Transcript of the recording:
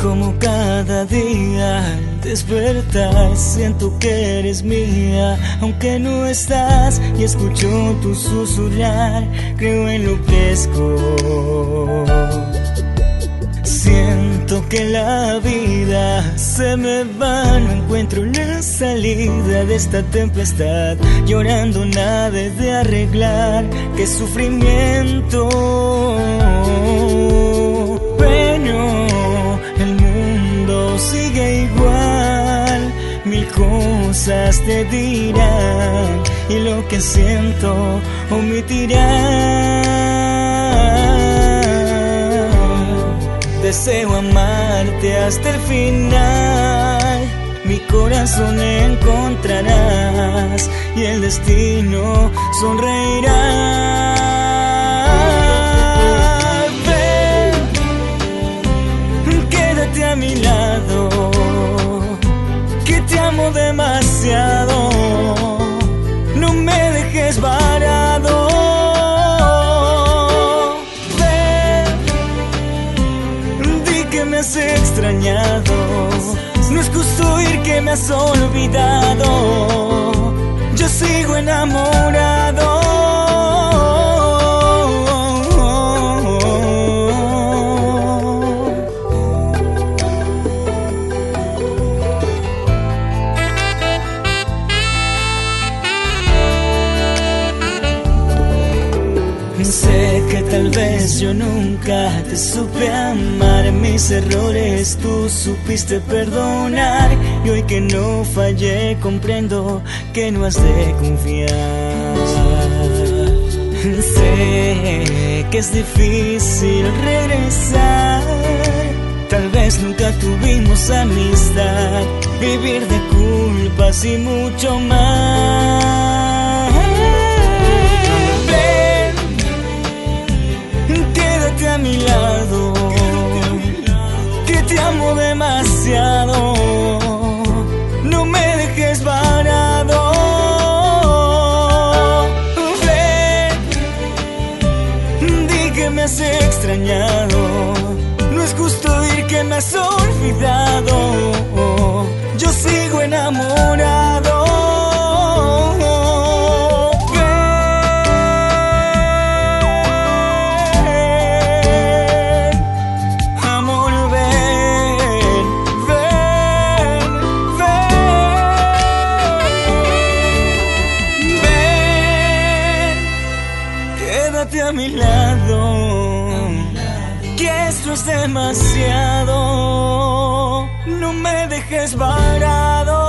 Como cada día al despertar siento que eres mía, aunque no estás y escucho tu susurrar, creo enloquezco. Siento que la vida se me va, no encuentro la salida de esta tempestad. Llorando nada de arreglar, qué sufrimiento. Pero el mundo sigue igual, mil cosas te dirán y lo que siento omitirán. Deseo amarte hasta el final, mi corazón encontrarás y el destino sonreirá. Ven, quédate a mi lado, que te amo demasiado, no me dejes varado. Me has extrañado, no es justo oír que me has olvidado, yo sigo enamorado. Sé que tal vez yo nunca te supe amar, mis errores tú supiste perdonar, y hoy que no fallé comprendo que no has de confiar. Sé que es difícil regresar, tal vez nunca tuvimos amistad, vivir de culpas y mucho más. Quédate a mi lado, que te amo demasiado, no me dejes varado. Ven, di que me has extrañado, no es justo oír que me has olvidado, yo sigo enamorado. Quédate a mi lado, que esto es demasiado, no me dejes varado.